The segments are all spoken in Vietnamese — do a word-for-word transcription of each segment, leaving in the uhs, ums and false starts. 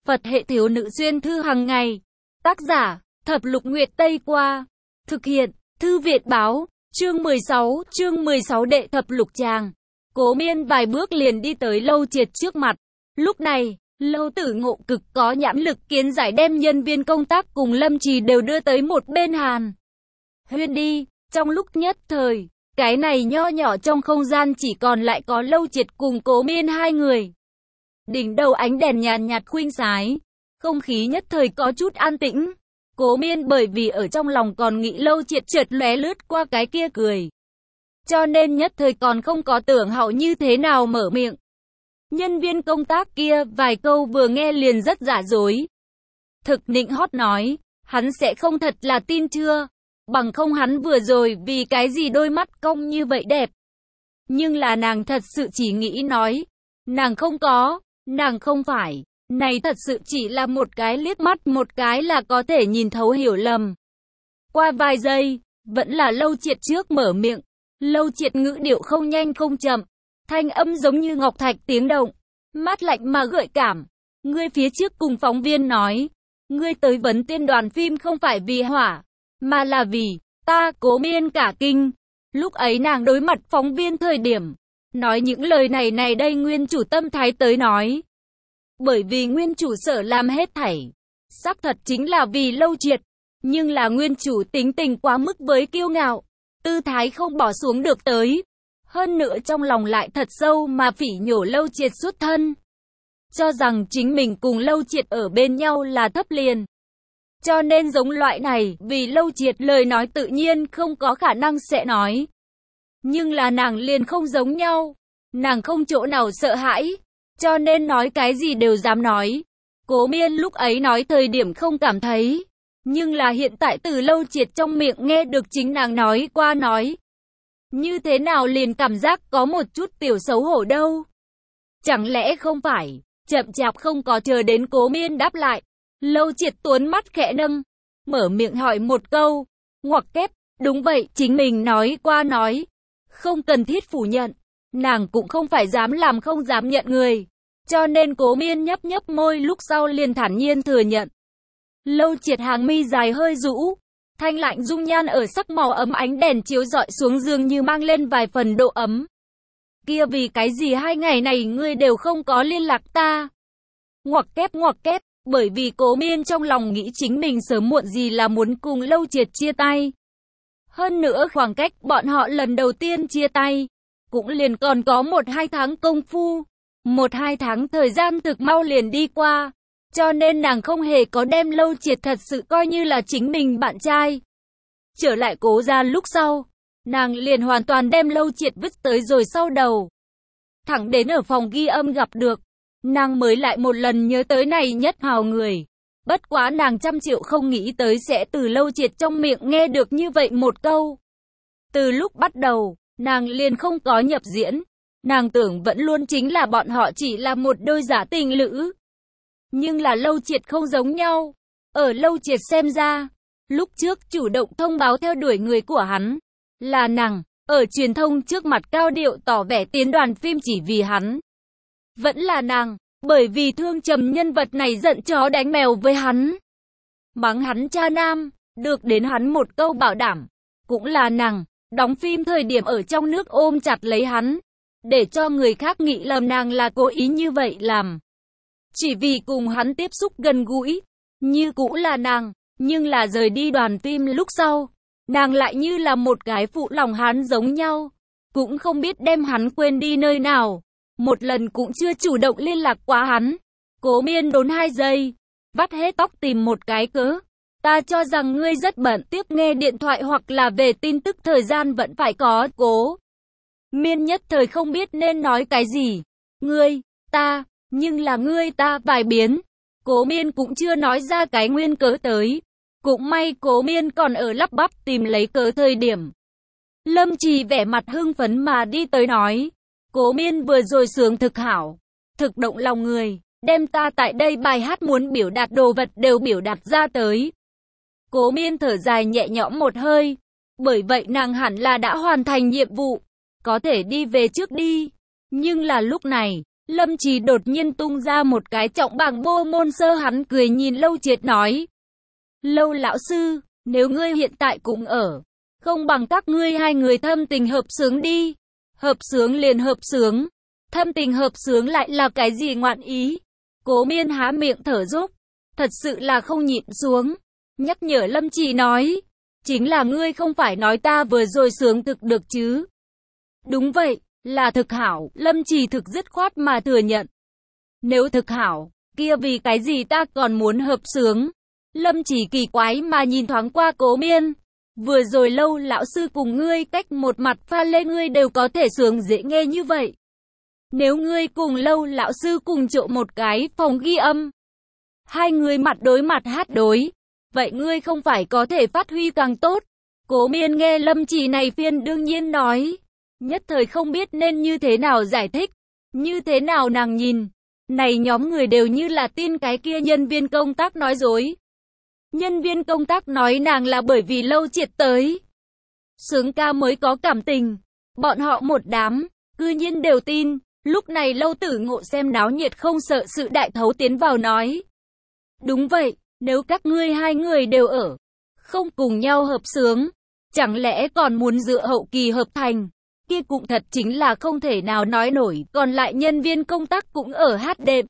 Phật hệ thiếu nữ xuyên thư hàng ngày. Tác giả, Thập Lục Nguyệt Tây Qua. Thực hiện, Thư viện báo, chương mười sáu, chương mười sáu đệ thập lục tràng. Cố Miên vài bước liền đi tới Lâu Triệt trước mặt. Lúc này, Lâu Tử Ngộ cực có nhãn lực kiến giải đem nhân viên công tác cùng Lâm Trì đều đưa tới một bên Hàn Huyên đi. Trong lúc nhất thời, cái này nho nhỏ trong không gian chỉ còn lại có Lâu Triệt cùng Cố Miên hai người. Đỉnh đầu ánh đèn nhàn nhạt khuynh sái, không khí nhất thời có chút an tĩnh. Cố Miên bởi vì ở trong lòng còn nghĩ Lâu Triệt chợt lóe lướt qua cái kia cười, cho nên nhất thời còn không có tưởng hậu như thế nào mở miệng. Nhân viên công tác kia vài câu vừa nghe liền rất giả dối. Thực nịnh hót nói, hắn sẽ không thật là tin chưa? Bằng không hắn vừa rồi vì cái gì đôi mắt cong như vậy đẹp. Nhưng là nàng thật sự chỉ nghĩ nói, nàng không có, nàng không phải, này thật sự chỉ là một cái liếc mắt một cái là có thể nhìn thấu hiểu lầm. Qua vài giây, vẫn là Lâu Triệt trước mở miệng. Lâu Triệt ngữ điệu không nhanh không chậm, thanh âm giống như ngọc thạch tiếng động, mát lạnh mà gợi cảm. Ngươi phía trước cùng phóng viên nói, ngươi tới vấn tiên đoàn phim không phải vì hỏa, mà là vì ta. Cố Miên cả kinh. Lúc ấy nàng đối mặt phóng viên thời điểm, nói những lời này này đây nguyên chủ Tâm Thái tới nói. Bởi vì nguyên chủ sở làm hết thảy, xác thật chính là vì Lâu Triệt, nhưng là nguyên chủ tính tình quá mức với kiêu ngạo, tư thái không bỏ xuống được tới. Hơn nữa trong lòng lại thật sâu mà phỉ nhổ Lâu Triệt xuất thân, cho rằng chính mình cùng Lâu Triệt ở bên nhau là thấp liền. Cho nên giống loại này, vì Lâu Triệt lời nói tự nhiên không có khả năng sẽ nói. Nhưng là nàng liền không giống nhau, nàng không chỗ nào sợ hãi, cho nên nói cái gì đều dám nói. Cố Miên lúc ấy nói thời điểm không cảm thấy, nhưng là hiện tại từ Lâu Triệt trong miệng nghe được chính nàng nói qua nói. Như thế nào liền cảm giác có một chút tiểu xấu hổ đâu. Chẳng lẽ không phải, chậm chạp không có chờ đến Cố Miên đáp lại. Lâu Triệt tuấn mắt khẽ nâng, mở miệng hỏi một câu, ngoặc kép, đúng vậy, chính mình nói qua nói. Không cần thiết phủ nhận, nàng cũng không phải dám làm không dám nhận người. Cho nên Cố Miên nhấp nhấp môi lúc sau liền thản nhiên thừa nhận. Lâu Triệt hàng mi dài hơi rũ, thanh lạnh dung nhan ở sắc màu ấm ánh đèn chiếu rọi xuống dường như mang lên vài phần độ ấm. Kia vì cái gì hai ngày này ngươi đều không có liên lạc ta? Ngoặc kép ngoặc kép, bởi vì Cố Miên trong lòng nghĩ chính mình sớm muộn gì là muốn cùng Lâu Triệt chia tay. Hơn nữa khoảng cách bọn họ lần đầu tiên chia tay, cũng liền còn có một hai tháng công phu. Một hai tháng thời gian thực mau liền đi qua, cho nên nàng không hề có đem Lâu Triệt thật sự coi như là chính mình bạn trai. Trở lại Cố gia lúc sau, nàng liền hoàn toàn đem Lâu Triệt vứt tới rồi sau đầu. Thẳng đến ở phòng ghi âm gặp được, nàng mới lại một lần nhớ tới này nhất hào người. Bất quá nàng trăm triệu không nghĩ tới sẽ từ Lâu Triệt trong miệng nghe được như vậy một câu. Từ lúc bắt đầu, nàng liền không có nhập diễn. Nàng tưởng vẫn luôn chính là bọn họ chỉ là một đôi giả tình lữ. Nhưng là Lâu Triệt không giống nhau. Ở Lâu Triệt xem ra, lúc trước chủ động thông báo theo đuổi người của hắn là nàng, ở truyền thông trước mặt cao điệu tỏ vẻ tiến đoàn phim chỉ vì hắn. Vẫn là nàng, bởi vì thương trầm nhân vật này giận chó đánh mèo với hắn, mắng hắn cha nam, được đến hắn một câu bảo đảm. Cũng là nàng, đóng phim thời điểm ở trong nước ôm chặt lấy hắn, để cho người khác nghĩ lầm nàng là cố ý như vậy làm, chỉ vì cùng hắn tiếp xúc gần gũi. Như cũ là nàng, nhưng là rời đi đoàn phim lúc sau, nàng lại như là một cái phụ lòng hắn giống nhau, cũng không biết đem hắn quên đi nơi nào, một lần cũng chưa chủ động liên lạc qua hắn. Cố Miên đốn hai giây, vắt hết tóc tìm một cái cớ. Ta cho rằng ngươi rất bận, tiếp nghe điện thoại hoặc là về tin tức thời gian vẫn phải có. Cố Miên nhất thời không biết nên nói cái gì. Ngươi, ta, nhưng là ngươi ta vài biến. Cố Miên cũng chưa nói ra cái nguyên cớ tới. Cũng may Cố Miên còn ở lắp bắp tìm lấy cớ thời điểm. Lâm Trì vẻ mặt hưng phấn mà đi tới nói. Cố Miên vừa rồi sướng thực hảo, thực động lòng người, đem ta tại đây bài hát muốn biểu đạt đồ vật đều biểu đạt ra tới. Cố Miên thở dài nhẹ nhõm một hơi, bởi vậy nàng hẳn là đã hoàn thành nhiệm vụ, có thể đi về trước đi. Nhưng là lúc này, Lâm Trì đột nhiên tung ra một cái trọng bảng bô môn sơ, hắn cười nhìn Lâu Triệt nói. Lâu lão sư, nếu ngươi hiện tại cũng ở, không bằng các ngươi hai người thâm tình hợp xướng đi. Hợp xướng liền hợp xướng, thâm tình hợp xướng lại là cái gì ngoạn ý? Cố Miên há miệng thở dốc, thật sự là không nhịn xuống, nhắc nhở Lâm Trì nói, chính là ngươi không phải nói ta vừa rồi sướng thực được chứ? Đúng vậy, là thực hảo, Lâm Trì thực dứt khoát mà thừa nhận. Nếu thực hảo, kia vì cái gì ta còn muốn hợp xướng? Lâm Trì kỳ quái mà nhìn thoáng qua Cố Miên. Vừa rồi Lâu lão sư cùng ngươi cách một mặt pha lê ngươi đều có thể sướng dễ nghe như vậy. Nếu ngươi cùng Lâu lão sư cùng chỗ một cái phòng ghi âm, hai người mặt đối mặt hát đối, vậy ngươi không phải có thể phát huy càng tốt? Cố Miên nghe Lâm Trì này phiên đương nhiên nói, nhất thời không biết nên như thế nào giải thích, như thế nào nàng nhìn, này nhóm người đều như là tin cái kia nhân viên công tác nói dối. Nhân viên công tác nói nàng là bởi vì Lâu Triệt tới sướng ca mới có cảm tình, bọn họ một đám, cư nhiên đều tin. Lúc này Lâu Tử Ngộ xem náo nhiệt không sợ sự đại thấu tiến vào nói. Đúng vậy, nếu các ngươi hai người đều ở, không cùng nhau hợp xướng, chẳng lẽ còn muốn dựa hậu kỳ hợp thành, kia cũng thật chính là không thể nào nói nổi. Còn lại nhân viên công tác cũng ở hát đệm.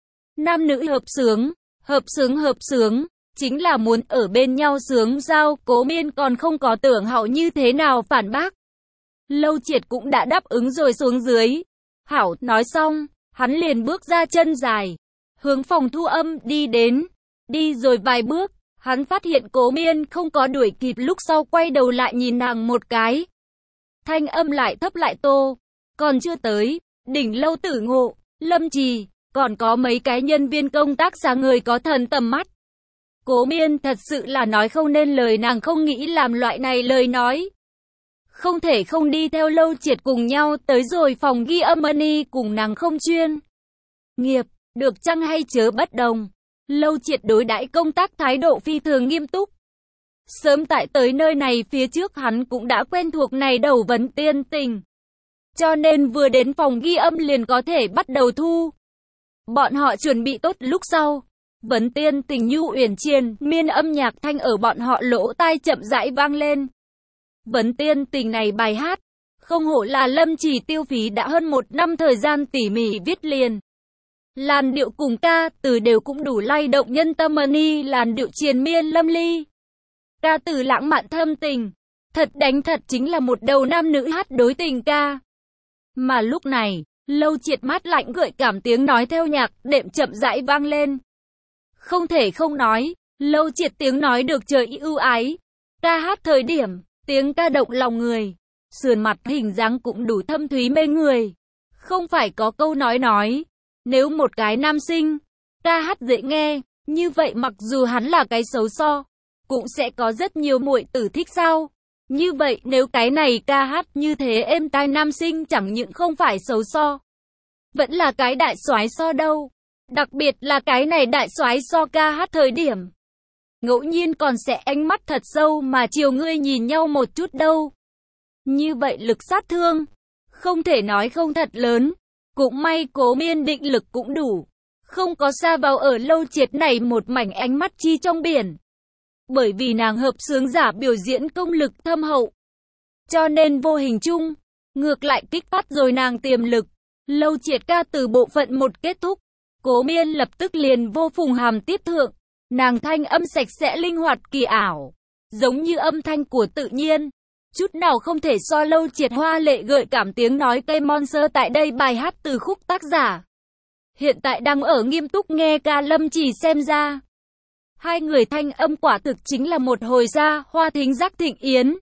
Nam nữ hợp xướng, hợp xướng hợp xướng, chính là muốn ở bên nhau sướng giao. Cố Miên còn không có tưởng hậu như thế nào phản bác. Lâu Triệt cũng đã đáp ứng rồi xuống dưới. Hảo, nói xong, hắn liền bước ra chân dài, hướng phòng thu âm đi đến. Đi rồi vài bước, hắn phát hiện Cố Miên không có đuổi kịp, lúc sau quay đầu lại nhìn nàng một cái. Thanh âm lại thấp lại tô, còn chưa tới, đỉnh Lâu Tử Ngộ, Lâm Trì, còn có mấy cái nhân viên công tác sáng người có thần tầm mắt. Cố Miên thật sự là nói không nên lời, nàng không nghĩ làm loại này lời nói. Không thể không đi theo Lâu Triệt cùng nhau tới rồi phòng ghi âm money cùng nàng không chuyên nghiệp, được chăng hay chớ bất đồng. Lâu Triệt đối đãi công tác thái độ phi thường nghiêm túc. Sớm tại tới nơi này phía trước hắn cũng đã quen thuộc này đầu vấn tiên tình. Cho nên vừa đến phòng ghi âm liền có thể bắt đầu thu. Bọn họ chuẩn bị tốt lúc sau. Vấn tiên tình nhu uyển triền miên âm nhạc thanh ở bọn họ lỗ tai chậm rãi vang lên. Vấn tiên tình này bài hát, không hổ là Lâm Trì tiêu phí đã hơn một năm thời gian tỉ mỉ viết liền. Làn điệu cùng ca từ đều cũng đủ lay động nhân tâm money, làn điệu triền miên lâm ly. Ca từ lãng mạn thâm tình, thật đánh thật chính là một đầu nam nữ hát đối tình ca. Mà lúc này, Lâu Triệt mát lạnh gợi cảm tiếng nói theo nhạc đệm chậm rãi vang lên. Không thể không nói, Lâu Triệt tiếng nói được trời ưu ái. Ca hát thời điểm, tiếng ca động lòng người. Sườn mặt hình dáng cũng đủ thâm thúy mê người. Không phải có câu nói nói, nếu một cái nam sinh, ca hát dễ nghe, như vậy mặc dù hắn là cái xấu so, cũng sẽ có rất nhiều muội tử thích sao. Như vậy nếu cái này ca hát như thế êm tai, nam sinh chẳng những không phải xấu so, vẫn là cái đại soái so đâu. Đặc biệt là cái này đại soái so ca hát thời điểm, ngẫu nhiên còn sẽ ánh mắt thật sâu mà chiều ngươi nhìn nhau một chút đâu. Như vậy lực sát thương, không thể nói không thật lớn. Cũng may Cố Miên định lực cũng đủ, không có sa vào ở Lâu Triệt này một mảnh ánh mắt chi trong biển. Bởi vì nàng hợp xướng giả biểu diễn công lực thâm hậu, cho nên vô hình chung, ngược lại kích phát rồi nàng tiềm lực. Lâu Triệt ca từ bộ phận một kết thúc, Cố Miên lập tức liền vô phùng hàm tiếp thượng. Nàng thanh âm sạch sẽ linh hoạt kỳ ảo, giống như âm thanh của tự nhiên, chút nào không thể so Lâu Triệt hoa lệ gợi cảm tiếng nói cây Monster. Tại đây bài hát từ khúc tác giả hiện tại đang ở nghiêm túc nghe ca Lâm Trì xem ra, hai người thanh âm quả thực chính là một hồi ra hoa thính giác thịnh yến.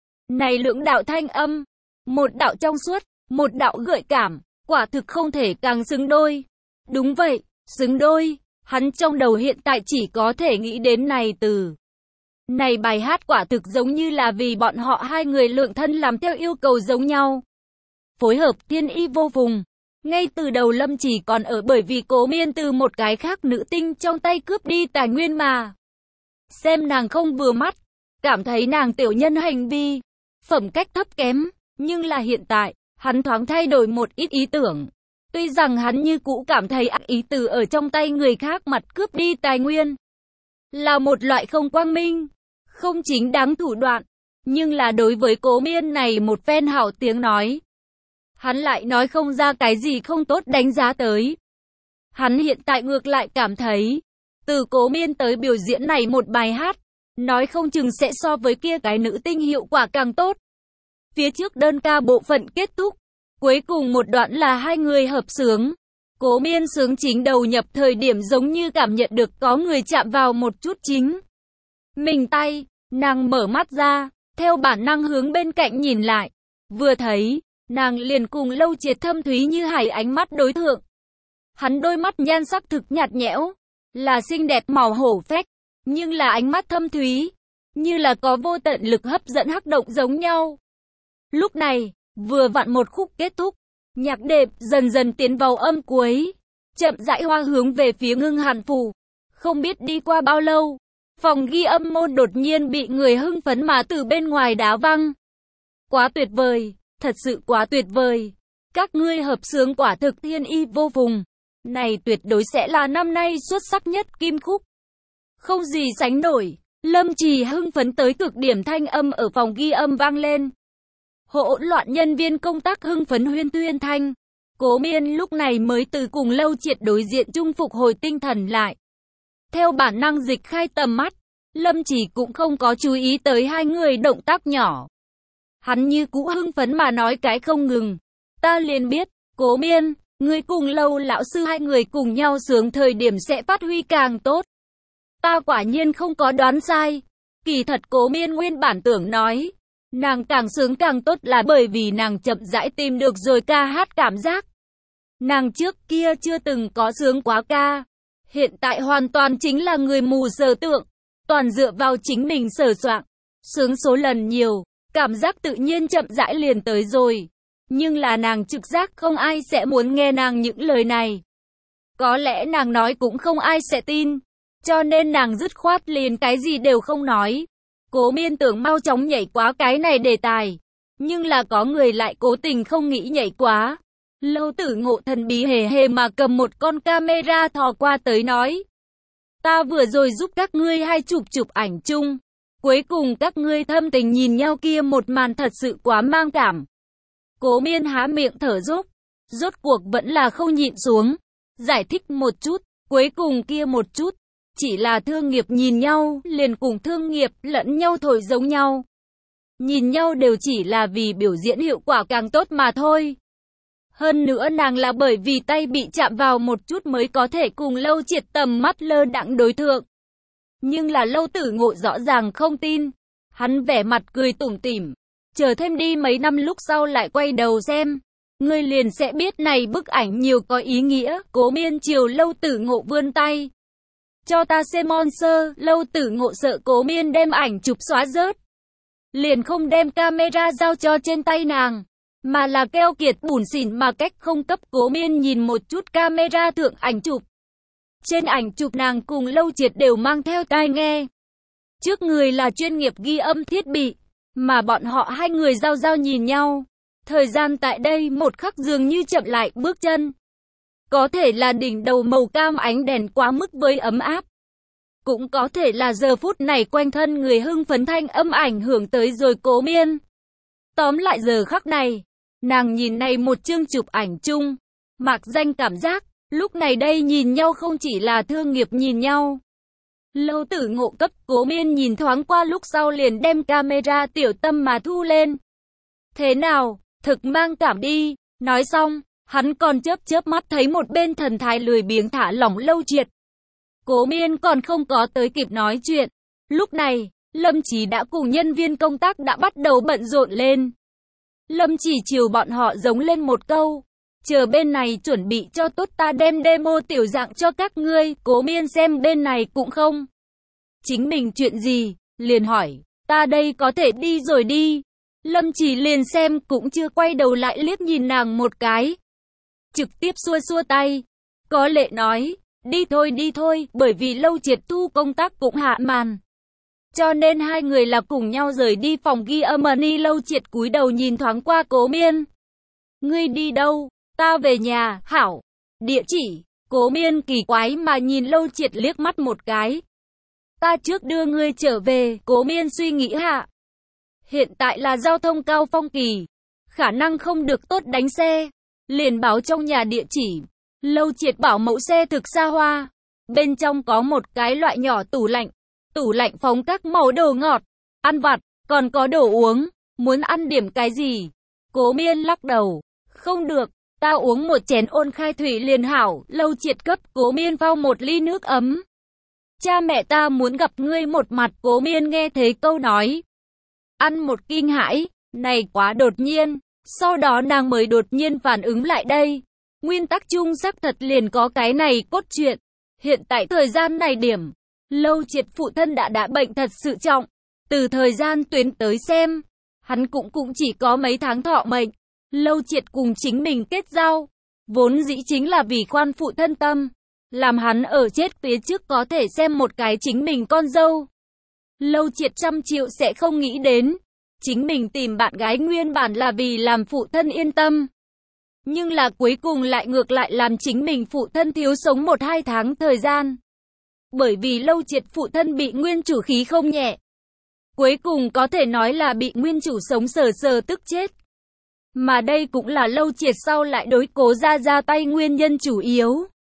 Này lưỡng đạo thanh âm, một đạo trong suốt, một đạo gợi cảm, quả thực không thể càng xứng đôi. Đúng vậy, xứng đôi. Hắn trong đầu hiện tại chỉ có thể nghĩ đến này từ. Này bài hát quả thực giống như là vì bọn họ hai người lượng thân làm theo yêu cầu giống nhau. Phối hợp thiên y vô phùng. Ngay từ đầu Lâm Trì còn ở bởi vì Cố Miên từ một cái khác nữ tinh trong tay cướp đi tài nguyên mà xem nàng không vừa mắt, cảm thấy nàng tiểu nhân hành vi, phẩm cách thấp kém. Nhưng là hiện tại, hắn thoáng thay đổi một ít ý tưởng. Tuy rằng hắn như cũ cảm thấy ác ý từ ở trong tay người khác mặt cướp đi tài nguyên là một loại không quang minh, không chính đáng thủ đoạn, nhưng là đối với Cố Miên này một phen hảo tiếng nói, hắn lại nói không ra cái gì không tốt đánh giá tới. Hắn hiện tại ngược lại cảm thấy, từ Cố Miên tới biểu diễn này một bài hát, nói không chừng sẽ so với kia cái nữ tinh hiệu quả càng tốt. Phía trước đơn ca bộ phận kết thúc, cuối cùng một đoạn là hai người hợp xướng. Cố Miên sướng chính đầu nhập thời điểm giống như cảm nhận được có người chạm vào một chút chính mình tay, nàng mở mắt ra, theo bản năng hướng bên cạnh nhìn lại, vừa thấy, nàng liền cùng Lâu Triệt thâm thúy như hải ánh mắt đối thượng. Hắn đôi mắt nhan sắc thực nhạt nhẽo, là xinh đẹp màu hổ phách, nhưng là ánh mắt thâm thúy, như là có vô tận lực hấp dẫn hắc động giống nhau. Lúc này, vừa vặn một khúc kết thúc, nhạc đệm dần dần tiến vào âm cuối, chậm rãi hoa hướng về phía Ngưng Hàn Phủ. Không biết đi qua bao lâu, phòng ghi âm môn đột nhiên bị người hưng phấn mà từ bên ngoài đá văng. Quá tuyệt vời, thật sự quá tuyệt vời. Các ngươi hợp xướng quả thực thiên y vô phùng. Này tuyệt đối sẽ là năm nay xuất sắc nhất kim khúc. Không gì sánh nổi, Lâm Trì hưng phấn tới cực điểm, thanh âm ở phòng ghi âm vang lên. Hỗn loạn nhân viên công tác hưng phấn huyên tuyên thanh. Cố Miên lúc này mới từ cùng Lâu Triệt đối diện chung phục hồi tinh thần lại. Theo bản năng dịch khai tầm mắt, Lâm Trì cũng không có chú ý tới hai người động tác nhỏ. Hắn như cũ hưng phấn mà nói cái không ngừng. Ta liền biết, Cố Miên, ngươi cùng Lâu lão sư hai người cùng nhau sướng thời điểm sẽ phát huy càng tốt. Ta quả nhiên không có đoán sai. Kỳ thật Cố Miên nguyên bản tưởng nói, nàng càng sướng càng tốt là bởi vì nàng chậm rãi tìm được rồi ca hát cảm giác. Nàng trước kia chưa từng có sướng quá ca, hiện tại hoàn toàn chính là người mù sở tượng, toàn dựa vào chính mình sở soạn. Sướng số lần nhiều, cảm giác tự nhiên chậm rãi liền tới rồi. Nhưng là nàng trực giác không ai sẽ muốn nghe nàng những lời này. Có lẽ nàng nói cũng không ai sẽ tin, cho nên nàng dứt khoát liền cái gì đều không nói. Cố Miên tưởng mau chóng nhảy quá cái này đề tài, nhưng là có người lại cố tình không nghĩ nhảy quá. Lâu Tử Ngộ thần bí hề hề mà cầm một con camera thò qua tới nói, ta vừa rồi giúp các ngươi hai chụp chụp ảnh chung, cuối cùng các ngươi thâm tình nhìn nhau kia một màn thật sự quá mang cảm. Cố Miên há miệng thở dốc, rốt cuộc vẫn là không nhịn xuống, giải thích một chút, cuối cùng kia một chút, chỉ là thương nghiệp nhìn nhau, liền cùng thương nghiệp lẫn nhau thổi giống nhau. Nhìn nhau đều chỉ là vì biểu diễn hiệu quả càng tốt mà thôi. Hơn nữa nàng là bởi vì tay bị chạm vào một chút mới có thể cùng Lâu Triệt tầm mắt lơ đãng đối thượng. Nhưng là Lâu Tử Ngộ rõ ràng không tin. Hắn vẻ mặt cười tủm tỉm, chờ thêm đi mấy năm lúc sau lại quay đầu xem, ngươi liền sẽ biết này bức ảnh nhiều có ý nghĩa. Cố Miên chiều Lâu Tử Ngộ vươn tay, cho ta xem monster. Lâu Tử Ngộ sợ Cố Miên đem ảnh chụp xóa rớt, liền không đem camera giao cho trên tay nàng, mà là keo kiệt bủn xỉn mà cách không cấp Cố Miên nhìn một chút camera thượng ảnh chụp. Trên ảnh chụp nàng cùng Lâu Triệt đều mang theo tai nghe, trước người là chuyên nghiệp ghi âm thiết bị, mà bọn họ hai người giao giao nhìn nhau. Thời gian tại đây một khắc dường như chậm lại bước chân. Có thể là đỉnh đầu màu cam ánh đèn quá mức với ấm áp, cũng có thể là giờ phút này quanh thân người hưng phấn thanh âm ảnh hưởng tới rồi Cố Miên. Tóm lại giờ khắc này, nàng nhìn này một chương chụp ảnh chung, mạc danh cảm giác, lúc này đây nhìn nhau không chỉ là thương nghiệp nhìn nhau. Lâu Tử Ngộ cấp Cố Miên nhìn thoáng qua lúc sau liền đem camera tiểu tâm mà thu lên. Thế nào, thực mang cảm đi. Nói xong, hắn còn chớp chớp mắt thấy một bên thần thái lười biếng thả lỏng Lâu Triệt. Cố Miên còn không có tới kịp nói chuyện. Lúc này, Lâm Chỉ đã cùng nhân viên công tác đã bắt đầu bận rộn lên. Lâm Chỉ chiều bọn họ giống lên một câu, chờ bên này chuẩn bị cho tốt ta đem demo tiểu dạng cho các ngươi. Cố Miên xem bên này cũng không chính mình chuyện gì, liền hỏi, ta đây có thể đi rồi đi. Lâm Chỉ liền xem cũng chưa quay đầu lại liếc nhìn nàng một cái, trực tiếp xua xua tay, có lệ nói, đi thôi đi thôi, bởi vì Lâu Triệt thu công tác cũng hạ màn, cho nên hai người là cùng nhau rời đi phòng ghi âm. Ni Lâu Triệt cúi đầu nhìn thoáng qua Cố Miên, ngươi đi đâu? Ta về nhà, hảo. Địa chỉ. Cố Miên kỳ quái mà nhìn Lâu Triệt liếc mắt một cái. Ta trước đưa ngươi trở về, Cố Miên suy nghĩ hạ. Hiện tại là giao thông cao phong kỳ, khả năng không được tốt đánh xe. Liền báo trong nhà địa chỉ. Lâu Triệt bảo mẫu xe thực xa hoa. Bên trong có một cái loại nhỏ tủ lạnh. Tủ lạnh phóng các màu đồ ngọt, ăn vặt, còn có đồ uống. Muốn ăn điểm cái gì? Cố Miên lắc đầu. Không được, ta uống một chén ôn khai thủy liền hảo. Lâu Triệt cấp Cố Miên pha một ly nước ấm. Cha mẹ ta muốn gặp ngươi một mặt. Cố Miên nghe thấy câu nói. Ăn một kinh hãi, này quá đột nhiên. Sau đó nàng mới đột nhiên phản ứng lại đây. Nguyên tắc chung xác thật liền có cái này cốt truyện. Hiện tại thời gian này điểm, Lâu Triệt phụ thân đã đã bệnh thật sự trọng. Từ thời gian tuyến tới xem, hắn cũng cũng chỉ có mấy tháng thọ mệnh. Lâu Triệt cùng chính mình kết giao, vốn dĩ chính là vì khoan phụ thân tâm, làm hắn ở chết phía trước có thể xem một cái chính mình con dâu. Lâu Triệt trăm triệu sẽ không nghĩ đến, chính mình tìm bạn gái nguyên bản là vì làm phụ thân yên tâm. Nhưng là cuối cùng lại ngược lại làm chính mình phụ thân thiếu sống một hai tháng thời gian. Bởi vì Lâu Triệt phụ thân bị nguyên chủ khí không nhẹ. Cuối cùng có thể nói là bị nguyên chủ sống sờ sờ tức chết. Mà đây cũng là Lâu Triệt sau lại đối Cố gia ra tay nguyên nhân chủ yếu.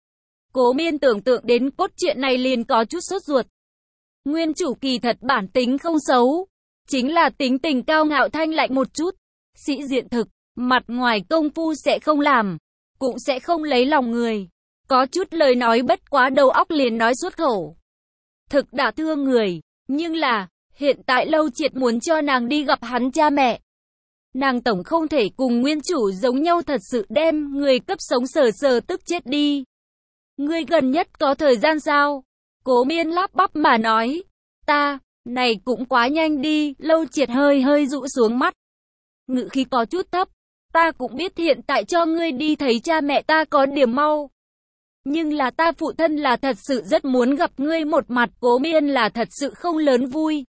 Cố Miên tưởng tượng đến cốt truyện này liền có chút sốt ruột. Nguyên chủ kỳ thật bản tính không xấu, chính là tính tình cao ngạo thanh lạnh một chút, sĩ diện thực, mặt ngoài công phu sẽ không làm, cũng sẽ không lấy lòng người. Có chút lời nói bất quá đầu óc liền nói xuất khẩu. Thực đã thương người, nhưng là, hiện tại Lâu Triệt muốn cho nàng đi gặp hắn cha mẹ. Nàng tổng không thể cùng nguyên chủ giống nhau thật sự đem người cấp sống sờ sờ tức chết đi. Ngươi gần nhất có thời gian sao? Cố Miên lắp bắp mà nói. Ta, này cũng quá nhanh đi. Lâu Triệt hơi hơi dụ xuống mắt. Ngữ khí có chút thấp. Ta cũng biết hiện tại cho ngươi đi thấy cha mẹ ta có điểm mau. Nhưng là ta phụ thân là thật sự rất muốn gặp ngươi một mặt. Cố Miên là thật sự không lớn vui.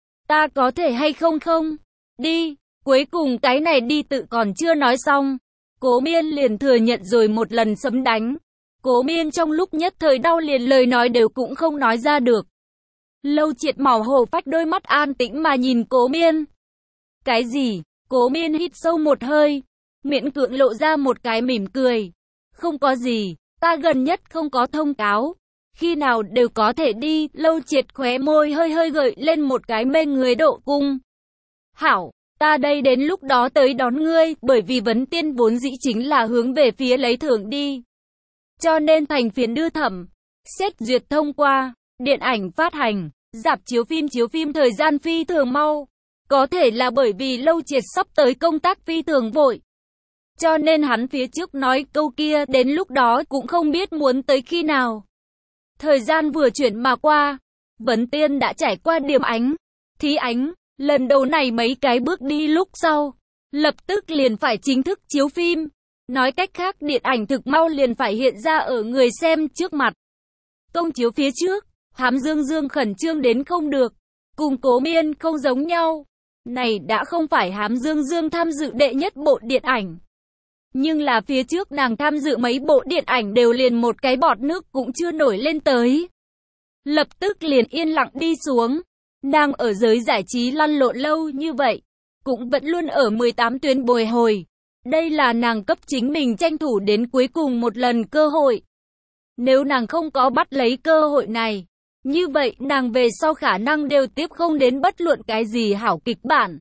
Ta có thể hay không không? Đi. Cuối cùng cái này đi tự còn chưa nói xong. Cố Miên liền thừa nhận rồi một lần sấm đánh. Cố Miên trong lúc nhất thời đau liền lời nói đều cũng không nói ra được. Lâu Triệt màu hồ phách đôi mắt an tĩnh mà nhìn Cố Miên. Cái gì? Cố Miên hít sâu một hơi, miễn cưỡng lộ ra một cái mỉm cười. Không có gì, ta gần nhất không có thông cáo, khi nào đều có thể đi. Lâu Triệt khóe môi hơi hơi gợi lên một cái mê người độ cung. Hảo, ta đây đến lúc đó tới đón ngươi, bởi vì vấn tiên vốn dĩ chính là hướng về phía lấy thưởng đi. Cho nên thành phiến đưa thẩm, xét duyệt thông qua, điện ảnh phát hành, rạp chiếu phim chiếu phim thời gian phi thường mau. Có thể là bởi vì Lâu Triệt sắp tới công tác phi thường vội. Cho nên hắn phía trước nói câu kia đến lúc đó cũng không biết muốn tới khi nào. Thời gian vừa chuyển mà qua, vấn tiên đã trải qua điểm ánh, thí ánh, lần đầu này mấy cái bước đi lúc sau, lập tức liền phải chính thức chiếu phim. Nói cách khác điện ảnh thực mau liền phải hiện ra ở người xem trước mặt. Công chiếu phía trước, Hám Dương Dương khẩn trương đến không được, cùng Cố Miên không giống nhau. Này đã không phải Hám Dương Dương tham dự đệ nhất bộ điện ảnh. Nhưng là phía trước nàng tham dự mấy bộ điện ảnh đều liền một cái bọt nước cũng chưa nổi lên tới. Lập tức liền yên lặng đi xuống. Nàng ở giới giải trí lăn lộn lâu như vậy, cũng vẫn luôn ở mười tám tuyến bồi hồi. Đây là nàng cấp chính mình tranh thủ đến cuối cùng một lần cơ hội. Nếu nàng không có bắt lấy cơ hội này, như vậy nàng về sau khả năng đều tiếp không đến bất luận cái gì hảo kịch bản.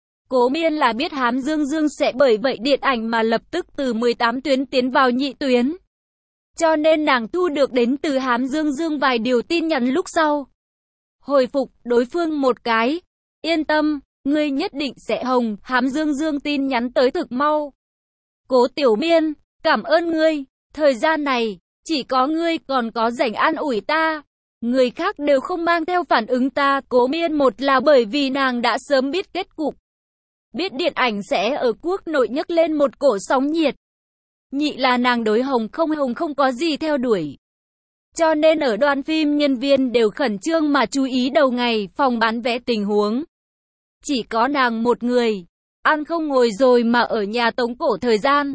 Cố Miên là biết Hám Dương Dương sẽ bởi vậy điện ảnh mà lập tức từ mười tám tuyến tiến vào nhị tuyến. Cho nên nàng thu được đến từ Hám Dương Dương vài điều tin nhắn lúc sau. Hồi phục đối phương một cái. Yên tâm, ngươi nhất định sẽ hồng. Hám Dương Dương tin nhắn tới thực mau. Cố Tiểu Miên, cảm ơn ngươi. Thời gian này, chỉ có ngươi còn có rảnh an ủi ta. Người khác đều không mang theo phản ứng ta. Cố Miên một là bởi vì nàng đã sớm biết kết cục. Biết điện ảnh sẽ ở quốc nội nhấc lên một cổ sóng nhiệt. Nhị là nàng đối hồng không hồng không có gì theo đuổi. Cho nên ở đoàn phim nhân viên đều khẩn trương mà chú ý đầu ngày phòng bán vé tình huống. Chỉ có nàng một người, ăn không ngồi rồi mà ở nhà tống cổ thời gian.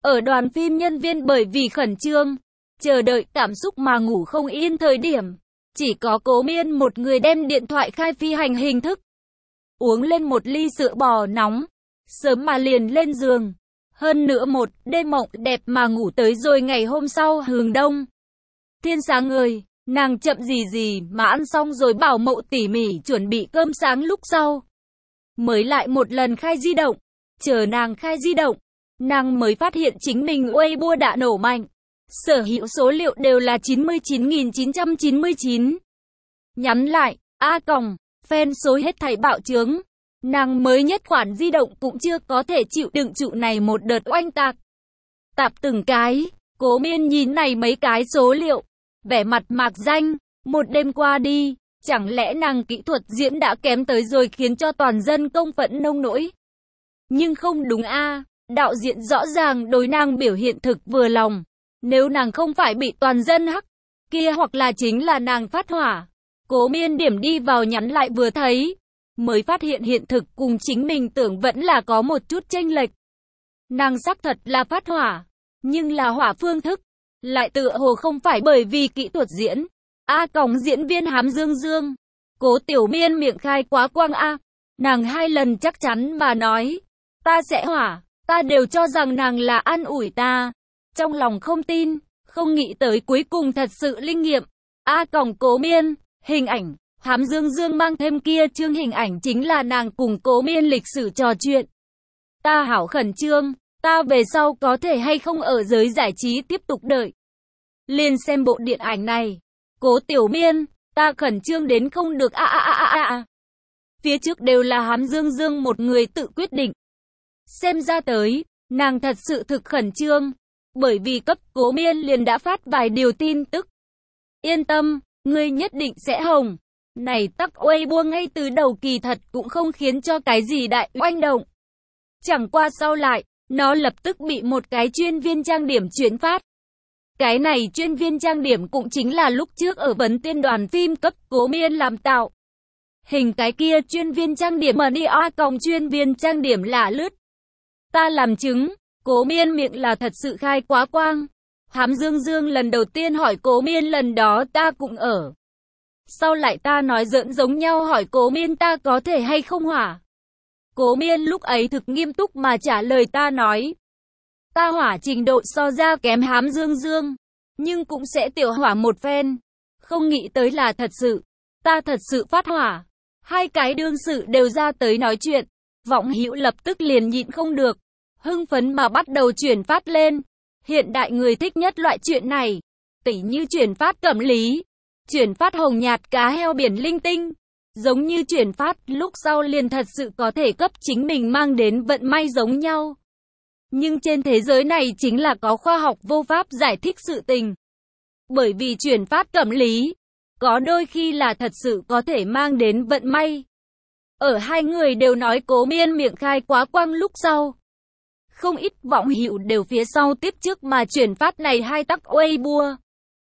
Ở đoàn phim nhân viên bởi vì khẩn trương, chờ đợi cảm xúc mà ngủ không yên thời điểm. Chỉ có Cố Miên một người đem điện thoại khai phi hành hình thức. Uống lên một ly sữa bò nóng. Sớm mà liền lên giường. Hơn nữa một đêm mộng đẹp mà ngủ tới rồi ngày hôm sau hừng đông. Thiên sáng ngời, nàng chậm gì gì mà ăn xong rồi bảo mẫu tỉ mỉ chuẩn bị cơm sáng lúc sau. Mới lại một lần khai di động. Chờ nàng khai di động, nàng mới phát hiện chính mình Weibo đã nổ mạnh. Sở hữu số liệu đều là chín mươi chín nghìn chín trăm chín mươi chín. Nhắn lại, A còng, fan số hết thảy bạo trướng. Nàng mới nhất khoản di động cũng chưa có thể chịu đựng trụ này một đợt oanh tạc. Tạp từng cái, Cố Miên nhìn này mấy cái số liệu, vẻ mặt mạc danh, một đêm qua đi, chẳng lẽ nàng kỹ thuật diễn đã kém tới rồi khiến cho toàn dân công phẫn nông nỗi. Nhưng không đúng a, đạo diễn rõ ràng đối nàng biểu hiện thực vừa lòng. Nếu nàng không phải bị toàn dân hắc, kia hoặc là chính là nàng phát hỏa. Cố Miên điểm đi vào nhắn lại vừa thấy, mới phát hiện hiện thực cùng chính mình tưởng vẫn là có một chút chênh lệch. Nàng xác thật là phát hỏa, nhưng là hỏa phương thức, lại tựa hồ không phải bởi vì kỹ thuật diễn. A còng diễn viên Hám Dương Dương. Cố Tiểu Miên miệng khai quá quang a. Nàng hai lần chắc chắn mà nói, ta sẽ hỏa, ta đều cho rằng nàng là an ủi ta. Trong lòng không tin, không nghĩ tới cuối cùng thật sự linh nghiệm. A còng Cố Miên, hình ảnh, Hám Dương Dương mang thêm kia chương hình ảnh chính là nàng cùng Cố Miên lịch sử trò chuyện. Ta hảo khẩn trương, ta về sau có thể hay không ở giới giải trí tiếp tục đợi. Liền xem bộ điện ảnh này. Cố Tiểu Miên, ta khẩn trương đến không được a a a a a. Phía trước đều là Hám Dương Dương một người tự quyết định. Xem ra tới, nàng thật sự thực khẩn trương. Bởi vì cấp Cố Miên liền đã phát vài điều tin tức. Yên tâm, ngươi nhất định sẽ hồng. Này tắc Weibo ngay từ đầu kỳ thật cũng không khiến cho cái gì đại oanh động. Chẳng qua sau lại, nó lập tức bị một cái chuyên viên trang điểm chuyển phát. Cái này chuyên viên trang điểm cũng chính là lúc trước ở vấn tiên đoàn phim cấp Cố Miên làm tạo. Hình cái kia chuyên viên trang điểm mà đi a còng chuyên viên trang điểm lạ lướt. Ta làm chứng, Cố Miên miệng là thật sự khai quá quang. Hám Dương Dương lần đầu tiên hỏi Cố Miên lần đó ta cũng ở. Sau lại ta nói giỡn giống nhau hỏi Cố Miên ta có thể hay không hỏa. Cố Miên lúc ấy thực nghiêm túc mà trả lời ta nói. Ta hỏa trình độ so ra kém Hám Dương Dương, nhưng cũng sẽ tiểu hỏa một phen. Không nghĩ tới là thật sự, ta thật sự phát hỏa. Hai cái đương sự đều ra tới nói chuyện, Vọng Hữu lập tức liền nhịn không được, hưng phấn mà bắt đầu chuyển phát lên. Hiện đại người thích nhất loại chuyện này, tỉ như chuyển phát cẩm lý, chuyển phát hồng nhạt cá heo biển linh tinh, giống như chuyển phát lúc sau liền thật sự có thể cấp chính mình mang đến vận may giống nhau. Nhưng trên thế giới này chính là có khoa học vô pháp giải thích sự tình. Bởi vì chuyển phát cẩm lý, có đôi khi là thật sự có thể mang đến vận may. Ở hai người đều nói Cố Miên miệng khai quá quang lúc sau. Không ít Vọng Hữu đều phía sau tiếp trước mà chuyển phát này hai tắc Weibo.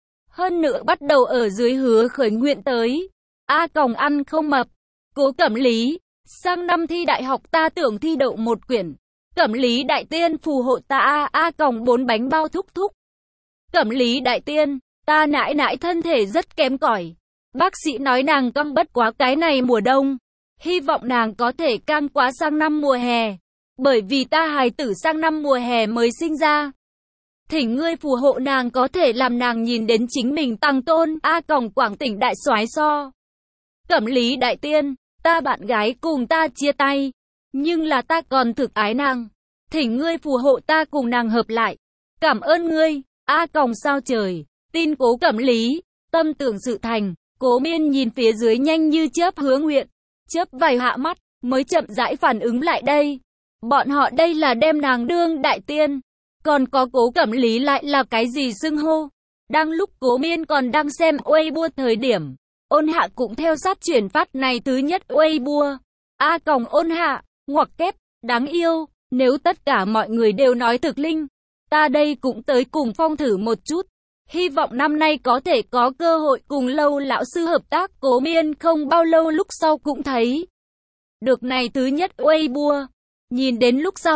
Hơn nữa bắt đầu ở dưới hứa khởi nguyện tới. A còng ăn không mập. Cố Cẩm Lý, sang năm thi đại học ta tưởng thi đậu một quyển. Cẩm Lý đại tiên phù hộ ta a a còng bốn bánh bao thúc thúc. Cẩm Lý đại tiên, ta nãi nãi thân thể rất kém cỏi. Bác sĩ nói nàng căng bất quá cái này mùa đông. Hy vọng nàng có thể căng quá sang năm mùa hè. Bởi vì ta hài tử sang năm mùa hè mới sinh ra. Thỉnh ngươi phù hộ nàng có thể làm nàng nhìn đến chính mình tăng tôn. A còng Quảng Tỉnh đại soái so. Cẩm Lý đại tiên, ta bạn gái cùng ta chia tay. Nhưng là ta còn thực ái nàng. Thỉnh ngươi phù hộ ta cùng nàng hợp lại. Cảm ơn ngươi. A còng sao trời. Tin Cố Cẩm Lý. Tâm tưởng sự thành. Cố Miên nhìn phía dưới nhanh như chớp hứa nguyện. Chớp vài hạ mắt. Mới chậm rãi phản ứng lại đây. Bọn họ đây là đem nàng đương đại tiên. Còn có Cố Cẩm Lý lại là cái gì xưng hô. Đang lúc Cố Miên còn đang xem Weibo thời điểm. Ôn Hạ cũng theo sát chuyển phát này thứ nhất Weibo. A còng Ôn Hạ, ngoặc kép, đáng yêu. Nếu tất cả mọi người đều nói thực linh, ta đây cũng tới cùng phong thử một chút. Hy vọng năm nay có thể có cơ hội cùng Lâu lão sư hợp tác. Cố Miên không bao lâu lúc sau cũng thấy được này thứ nhất Weibo. Nhìn đến lúc sau,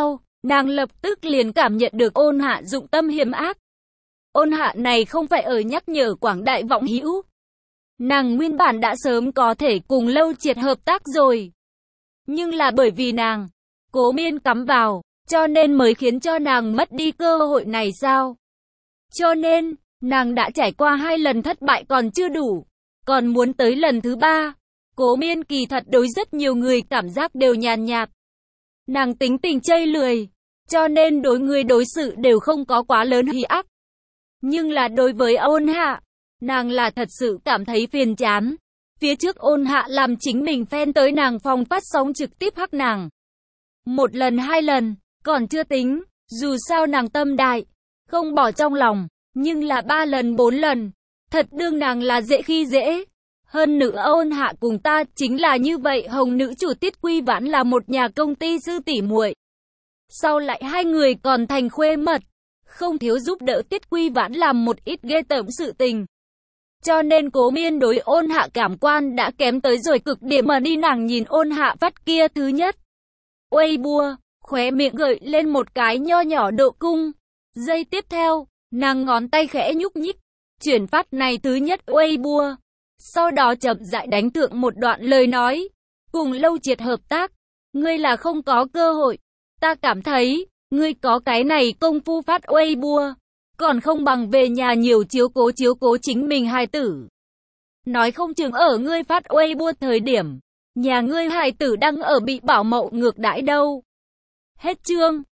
nàng lập tức liền cảm nhận được ôn hạ dụng tâm hiểm ác. Ôn hạ này không phải ở nhắc nhở quảng đại vọng hữu. Nàng nguyên bản đã sớm có thể cùng Lâu Triệt hợp tác rồi. Nhưng là bởi vì nàng, Cố Miên cắm vào, cho nên mới khiến cho nàng mất đi cơ hội này sao? Cho nên, nàng đã trải qua hai lần thất bại còn chưa đủ, còn muốn tới lần thứ ba. Cố Miên kỳ thật đối rất nhiều người cảm giác đều nhàn nhạt. Nàng tính tình chây lười, cho nên đối người đối xử đều không có quá lớn hí ác. Nhưng là đối với ôn hạ, nàng là thật sự cảm thấy phiền chán. Phía trước ôn hạ làm chính mình fan tới nàng phòng phát sóng trực tiếp hắc nàng. Một lần hai lần, còn chưa tính, dù sao nàng tâm đại, không bỏ trong lòng, nhưng là ba lần bốn lần, thật đương nàng là dễ khi dễ. Hơn nữa ôn hạ cùng ta chính là như vậy, hồng nữ chủ Tiết Quy Vãn là một nhà công ty sư tỷ muội. Sau lại hai người còn thành khuê mật, không thiếu giúp đỡ Tiết Quy Vãn làm một ít ghê tởm sự tình. Cho nên Cố Miên đối ôn hạ cảm quan đã kém tới rồi cực điểm mà đi. Nàng nhìn ôn hạ phát kia thứ nhất Weibo, khóe miệng gợi lên một cái nho nhỏ độ cung. Giây tiếp theo, nàng ngón tay khẽ nhúc nhích, chuyển phát này thứ nhất Weibo. Sau đó chậm rãi đánh thượng một đoạn lời nói, cùng Lâu Triệt hợp tác, ngươi là không có cơ hội. Ta cảm thấy, ngươi có cái này công phu phát Weibo, còn không bằng về nhà nhiều chiếu cố chiếu cố chính mình hài tử. Nói không chừng ở ngươi phát Weibo thời điểm, nhà ngươi hài tử đang ở bị bảo mẫu ngược đãi đâu. Hết chương.